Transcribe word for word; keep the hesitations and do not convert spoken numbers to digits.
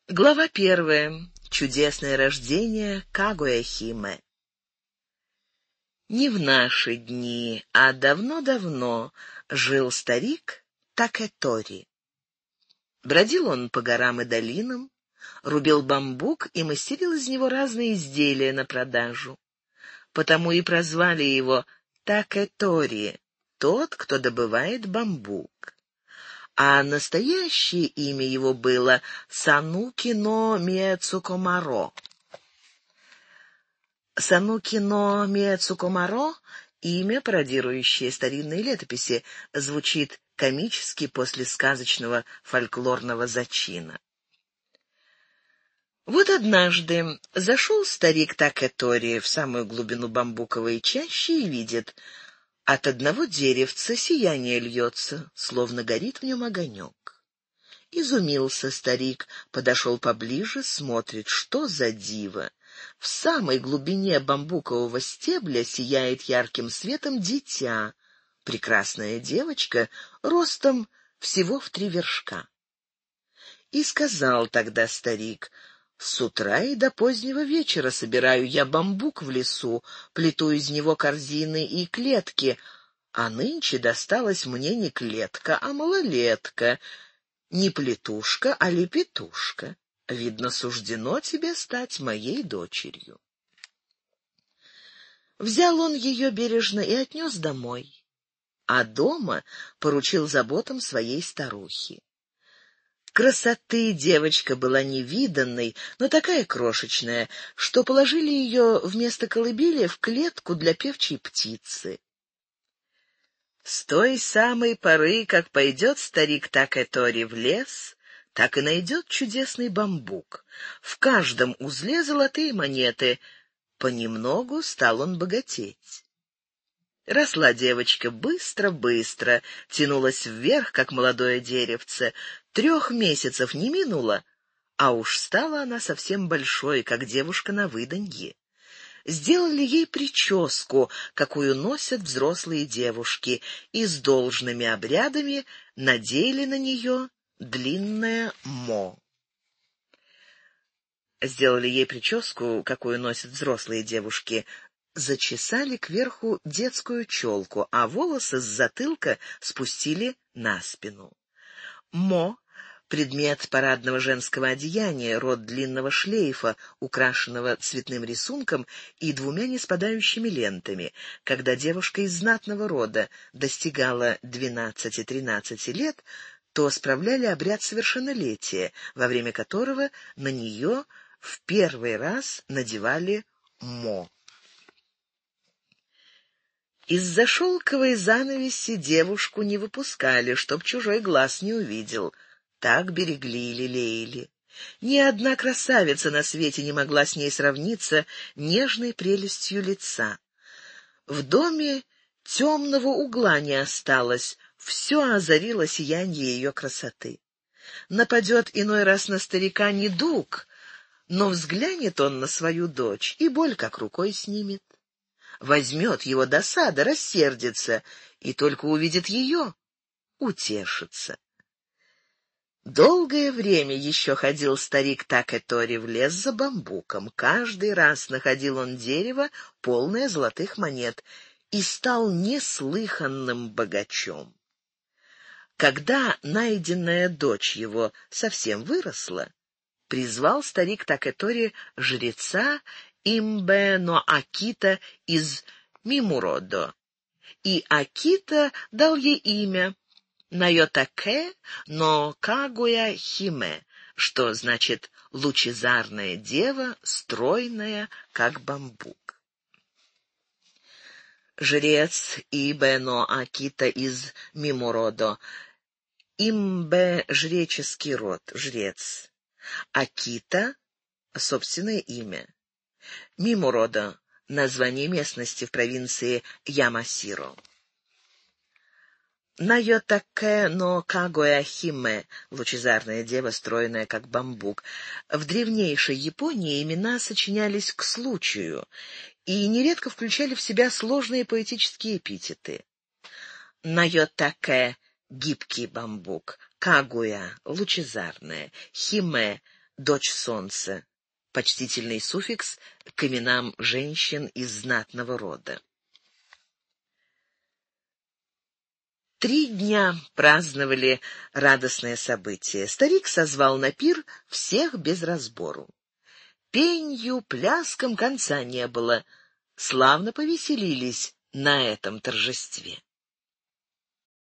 Глава первая. Чудесное рождение Кагуя-химе. Не в наши дни, а давно-давно жил старик Такэтори. Бродил он по горам и долинам, рубил бамбук и мастерил из него разные изделия на продажу. Потому и прозвали его Такэтори, тот, кто добывает бамбук. А настоящее имя его было Сануки но Миэцукомаро. Сануки но Миэцукомаро — имя, пародирующее старинные летописи, звучит комически после сказочного фольклорного зачина. Вот однажды зашел старик Такэтори в самую глубину бамбуковой чащи и видит — от одного деревца сияние льется, словно горит в нем огонек. Изумился старик, подошел поближе, смотрит, что за диво. В самой глубине бамбукового стебля сияет ярким светом дитя, прекрасная девочка, ростом всего в три вершка. И сказал тогда старик: «С утра и до позднего вечера собираю я бамбук в лесу, плету из него корзины и клетки, а нынче досталась мне не клетка, а малолетка, не плетушка, а лепетушка. Видно, суждено тебе стать моей дочерью». Взял он ее бережно и отнес домой, а дома поручил заботам своей старухи. Красоты девочка была невиданной, но такая крошечная, что положили ее вместо колыбели в клетку для певчей птицы. С той самой поры, как пойдет старик Такэтори в лес, так и найдет чудесный бамбук. В каждом узле золотые монеты. Понемногу стал он богатеть. Росла девочка быстро-быстро, тянулась вверх, как молодое деревце. Трех месяцев не минуло, а уж стала она совсем большой, как девушка на выданье. Сделали ей прическу, какую носят взрослые девушки, и с должными обрядами надели на нее длинное мо. Сделали ей прическу, какую носят взрослые девушки, зачесали кверху детскую челку, а волосы с затылка спустили на спину. Мо — предмет парадного женского одеяния, род длинного шлейфа, украшенного цветным рисунком и двумя неспадающими лентами. Когда девушка из знатного рода достигала двенадцати-тринадцати лет, то справляли обряд совершеннолетия, во время которого на нее в первый раз надевали мо. Из-за шелковой занавеси девушку не выпускали, чтоб чужой глаз не увидел. Так берегли и лелеяли. Ни одна красавица на свете не могла с ней сравниться нежной прелестью лица. В доме темного угла не осталось, все озарило сияние ее красоты. Нападет иной раз на старика недуг, но взглянет он на свою дочь, и боль как рукой снимет. Возьмет его досада, рассердится, и только увидит ее — утешится. Долгое время еще ходил старик Такэтори в лес за бамбуком. Каждый раз находил он дерево, полное золотых монет, и стал неслыханным богачом. Когда найденная дочь его совсем выросла, призвал старик Такэтори жреца Имбе но Акита из Мимуродо, и Акита дал ей имя Найотаке но Кагуя-химе, что значит «лучезарная дева, стройная, как бамбук». Жрец Ибе но Акита из Мимуродо. Имбе — жреческий род, жрец. Акита — собственное имя. Мимуродо — название местности в провинции Ямасиро. Найотаке но Кагуя-химе, лучезарная дева, стройная как бамбук. В древнейшей Японии имена сочинялись к случаю и нередко включали в себя сложные поэтические эпитеты. Найотаке — гибкий бамбук, Кагуя — лучезарная, химе дочь солнца, почтительный суффикс к именам женщин из знатного рода. Три дня праздновали радостное событие. Старик созвал на пир всех без разбору. Пенью, пляскам конца не было. Славно повеселились на этом торжестве.